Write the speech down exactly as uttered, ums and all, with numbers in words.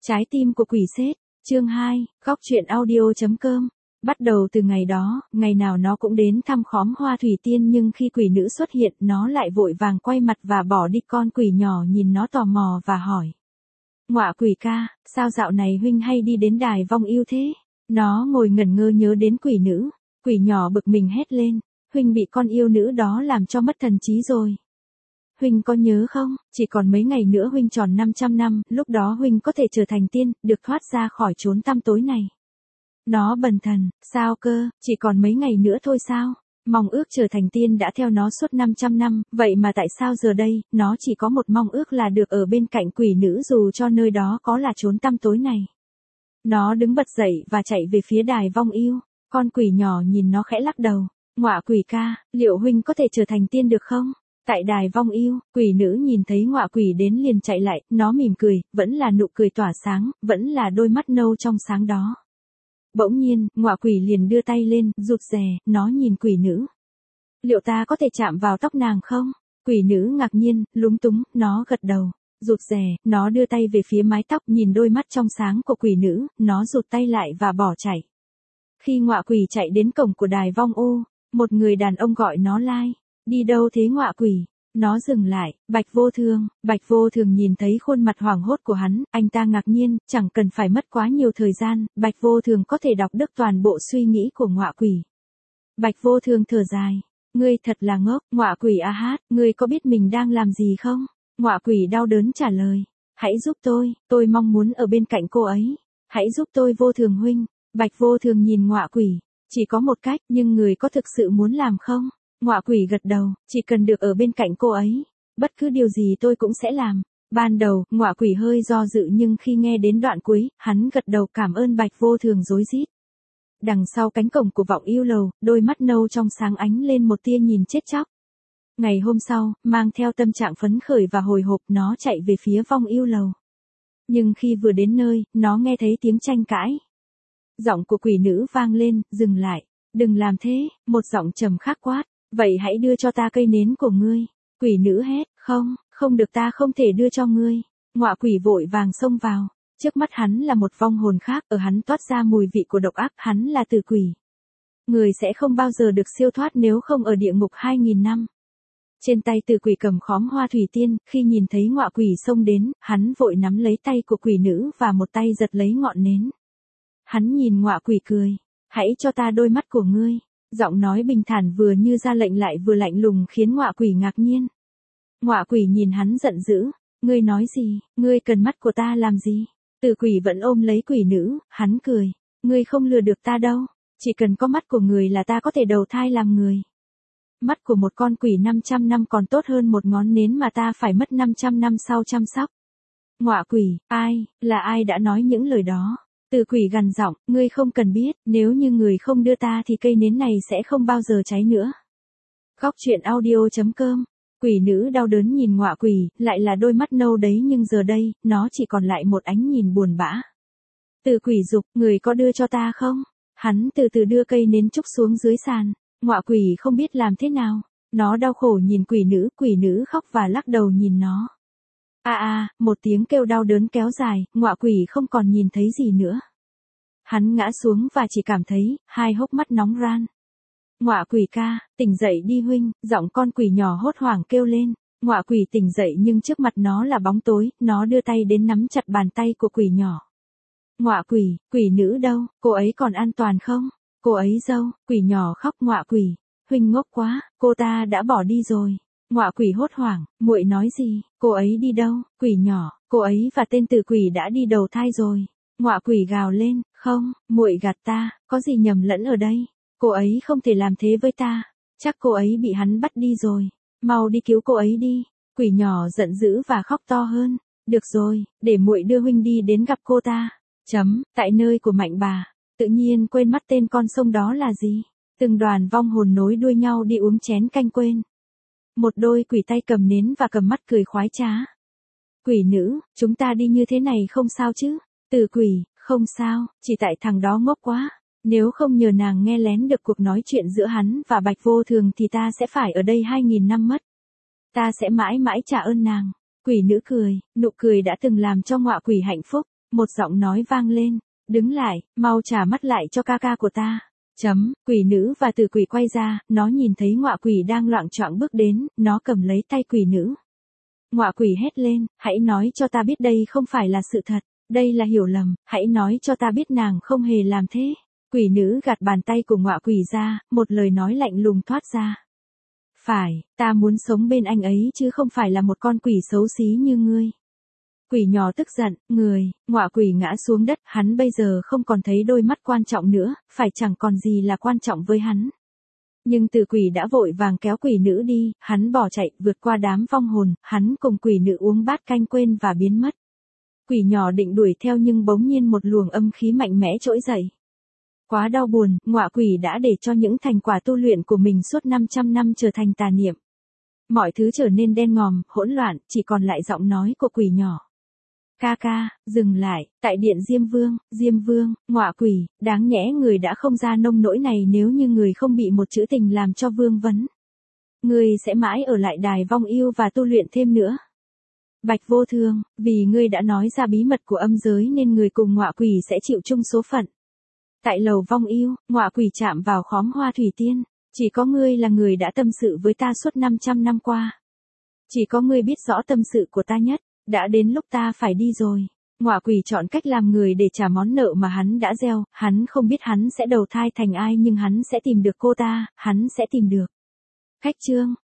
Trái tim của quỷ sết, chương hai, góc truyện audio.com. Bắt đầu từ ngày đó, ngày nào nó cũng đến thăm khóm hoa thủy tiên, nhưng khi quỷ nữ xuất hiện, nó lại vội vàng quay mặt và bỏ đi. Con quỷ nhỏ nhìn nó tò mò và hỏi: "Ngọa quỷ ca, sao dạo này huynh hay đi đến đài vong yêu thế?" Nó ngồi ngẩn ngơ nhớ đến quỷ nữ. Quỷ nhỏ bực mình hét lên: "Huynh bị con yêu nữ đó làm cho mất thần trí rồi. Huynh có nhớ không, chỉ còn mấy ngày nữa huynh tròn năm trăm năm, lúc đó huynh có thể trở thành tiên, được thoát ra khỏi chốn tăm tối này." Nó bần thần: "Sao cơ, chỉ còn mấy ngày nữa thôi sao? Mong ước trở thành tiên đã theo nó suốt năm trăm năm, vậy mà tại sao giờ đây, nó chỉ có một mong ước là được ở bên cạnh quỷ nữ dù cho nơi đó có là chốn tăm tối này." Nó đứng bật dậy và chạy về phía đài vong yêu. Con quỷ nhỏ nhìn nó khẽ lắc đầu: "Ngọa quỷ ca, liệu huynh có thể trở thành tiên được không?" Tại đài vong yêu, quỷ nữ nhìn thấy ngọa quỷ đến liền chạy lại, nó mỉm cười, vẫn là nụ cười tỏa sáng, vẫn là đôi mắt nâu trong sáng đó. Bỗng nhiên, ngọa quỷ liền đưa tay lên, rụt rè, nó nhìn quỷ nữ. "Liệu ta có thể chạm vào tóc nàng không?" Quỷ nữ ngạc nhiên, lúng túng, nó gật đầu. Rụt rè, nó đưa tay về phía mái tóc, nhìn đôi mắt trong sáng của quỷ nữ, nó rụt tay lại và bỏ chạy. Khi ngọa quỷ chạy đến cổng của đài vong ô, một người đàn ông gọi nó lai: "Đi đâu thế ngọa quỷ?" Nó dừng lại: "Bạch Vô Thường." Bạch Vô Thường nhìn thấy khuôn mặt hoảng hốt của hắn, anh ta ngạc nhiên, chẳng cần phải mất quá nhiều thời gian, Bạch Vô Thường có thể đọc được toàn bộ suy nghĩ của ngọa quỷ. Bạch Vô Thường thở dài: "Ngươi thật là ngốc, ngọa quỷ a hát, ngươi có biết mình đang làm gì không?" Ngọa quỷ đau đớn trả lời: "Hãy giúp tôi, tôi mong muốn ở bên cạnh cô ấy. Hãy giúp tôi Vô Thường huynh." Bạch Vô Thường nhìn ngọa quỷ: "Chỉ có một cách, nhưng người có thực sự muốn làm không?" Ngọa quỷ gật đầu: "Chỉ cần được ở bên cạnh cô ấy, bất cứ điều gì tôi cũng sẽ làm." Ban đầu, ngọa quỷ hơi do dự, nhưng khi nghe đến đoạn cuối, hắn gật đầu cảm ơn Bạch Vô Thường rối rít. Đằng sau cánh cổng của vọng yêu lầu, đôi mắt nâu trong sáng ánh lên một tia nhìn chết chóc. Ngày hôm sau, mang theo tâm trạng phấn khởi và hồi hộp, nó chạy về phía vong yêu lầu. Nhưng khi vừa đến nơi, nó nghe thấy tiếng tranh cãi. Giọng của quỷ nữ vang lên: "Dừng lại, đừng làm thế." Một giọng trầm khắc quát: "Vậy hãy đưa cho ta cây nến của ngươi." Quỷ nữ hét: "Không, không được, ta không thể đưa cho ngươi." Ngọa quỷ vội vàng xông vào. Trước mắt hắn là một vong hồn khác, ở hắn toát ra mùi vị của độc ác, hắn là tử quỷ. Người sẽ không bao giờ được siêu thoát nếu không ở địa ngục hai nghìn năm. Trên tay tử quỷ cầm khóm hoa thủy tiên, khi nhìn thấy ngọa quỷ xông đến, hắn vội nắm lấy tay của quỷ nữ và một tay giật lấy ngọn nến. Hắn nhìn ngọa quỷ cười: "Hãy cho ta đôi mắt của ngươi." Giọng nói bình thản vừa như ra lệnh lại vừa lạnh lùng khiến ngọa quỷ ngạc nhiên. Ngọa quỷ nhìn hắn giận dữ: "Ngươi nói gì, ngươi cần mắt của ta làm gì?" Tử quỷ vẫn ôm lấy quỷ nữ, hắn cười: "Ngươi không lừa được ta đâu, chỉ cần có mắt của người là ta có thể đầu thai làm người. Mắt của một con quỷ năm trăm năm còn tốt hơn một ngón nến mà ta phải mất năm trăm năm sau chăm sóc." Ngọa quỷ: "Ai, là ai đã nói những lời đó?" Tử quỷ gằn giọng: "Ngươi không cần biết, nếu như người không đưa ta thì cây nến này sẽ không bao giờ cháy nữa." Góc truyện audio.com. Quỷ nữ đau đớn nhìn ngọa quỷ, lại là đôi mắt nâu đấy, nhưng giờ đây, nó chỉ còn lại một ánh nhìn buồn bã. Tử quỷ giục: "Người có đưa cho ta không?" Hắn từ từ đưa cây nến trúc xuống dưới sàn. Ngọa quỷ không biết làm thế nào. Nó đau khổ nhìn quỷ nữ, quỷ nữ khóc và lắc đầu nhìn nó. A a, một tiếng kêu đau đớn kéo dài, ngọa quỷ không còn nhìn thấy gì nữa. Hắn ngã xuống và chỉ cảm thấy hai hốc mắt nóng ran. "Ngọa quỷ ca, tỉnh dậy đi huynh." Giọng con quỷ nhỏ hốt hoảng kêu lên. Ngọa quỷ tỉnh dậy nhưng trước mặt nó là bóng tối, nó đưa tay đến nắm chặt bàn tay của quỷ nhỏ. "Ngọa quỷ, quỷ nữ đâu, cô ấy còn an toàn không?" "Cô ấy dâu." Quỷ nhỏ khóc: "Ngọa quỷ, huynh ngốc quá, cô ta đã bỏ đi rồi." Ngọa quỷ hốt hoảng: "Muội nói gì, cô ấy đi đâu?" Quỷ nhỏ: "Cô ấy và tên tử quỷ đã đi đầu thai rồi." Ngọa quỷ gào lên: "Không, muội gạt ta, có gì nhầm lẫn ở đây. Cô ấy không thể làm thế với ta, chắc cô ấy bị hắn bắt đi rồi. Mau đi cứu cô ấy đi." Quỷ nhỏ giận dữ và khóc to hơn: "Được rồi, để muội đưa huynh đi đến gặp cô ta." Chấm, tại nơi của Mạnh Bà, tự nhiên quên mất tên con sông đó là gì. Từng đoàn vong hồn nối đuôi nhau đi uống chén canh quên. Một đôi quỷ tay cầm nến và cầm mắt cười khoái trá. Quỷ nữ: "Chúng ta đi như thế này không sao chứ?" Tử quỷ: "Không sao, chỉ tại thằng đó ngốc quá. Nếu không nhờ nàng nghe lén được cuộc nói chuyện giữa hắn và Bạch Vô Thường thì ta sẽ phải ở đây hai nghìn năm mất. Ta sẽ mãi mãi trả ơn nàng." Quỷ nữ cười, nụ cười đã từng làm cho ngọa quỷ hạnh phúc. một giọng nói vang lên, đứng lại, mau trả mắt lại cho ca ca của ta. Chấm, quỷ nữ và tử quỷ quay ra, nó nhìn thấy ngọa quỷ đang loạng choạng bước đến, nó cầm lấy tay quỷ nữ. Ngọa quỷ hét lên, hãy nói cho ta biết đây không phải là sự thật, đây là hiểu lầm, hãy nói cho ta biết nàng không hề làm thế. Quỷ nữ gạt bàn tay của ngọa quỷ ra, một lời nói lạnh lùng thoát ra. Phải, ta muốn sống bên anh ấy chứ không phải là một con quỷ xấu xí như ngươi. Quỷ nhỏ tức giận, người, ngọa quỷ ngã xuống đất, hắn bây giờ không còn thấy đôi mắt quan trọng nữa, phải chẳng còn gì là quan trọng với hắn. Nhưng tử quỷ đã vội vàng kéo quỷ nữ đi, hắn bỏ chạy, vượt qua đám vong hồn, hắn cùng quỷ nữ uống bát canh quên và biến mất. Quỷ nhỏ định đuổi theo nhưng bỗng nhiên một luồng âm khí mạnh mẽ trỗi dậy. Quá đau buồn, ngọa quỷ đã để cho những thành quả tu luyện của mình suốt năm trăm năm trở thành tà niệm. Mọi thứ trở nên đen ngòm, hỗn loạn, chỉ còn lại giọng nói của quỷ nhỏ. Ca ca, dừng lại, tại điện Diêm Vương, Diêm Vương, ngọa quỷ, đáng nhẽ người đã không ra nông nỗi này nếu như người không bị một chữ tình làm cho vương vấn. Người sẽ mãi ở lại đài vong yêu và tu luyện thêm nữa. Bạch Vô Thương, vì ngươi đã nói ra bí mật của âm giới nên người cùng ngọa quỷ sẽ chịu chung số phận. Tại lầu vong yêu, ngọa quỷ chạm vào khóm hoa thủy tiên, chỉ có ngươi là người đã tâm sự với ta suốt năm trăm năm qua. Chỉ có ngươi biết rõ tâm sự của ta nhất. Đã đến lúc ta phải đi rồi. Ngọa quỷ chọn cách làm người để trả món nợ mà hắn đã gieo, hắn không biết hắn sẽ đầu thai thành ai nhưng hắn sẽ tìm được cô ta, hắn sẽ tìm được. Khách chương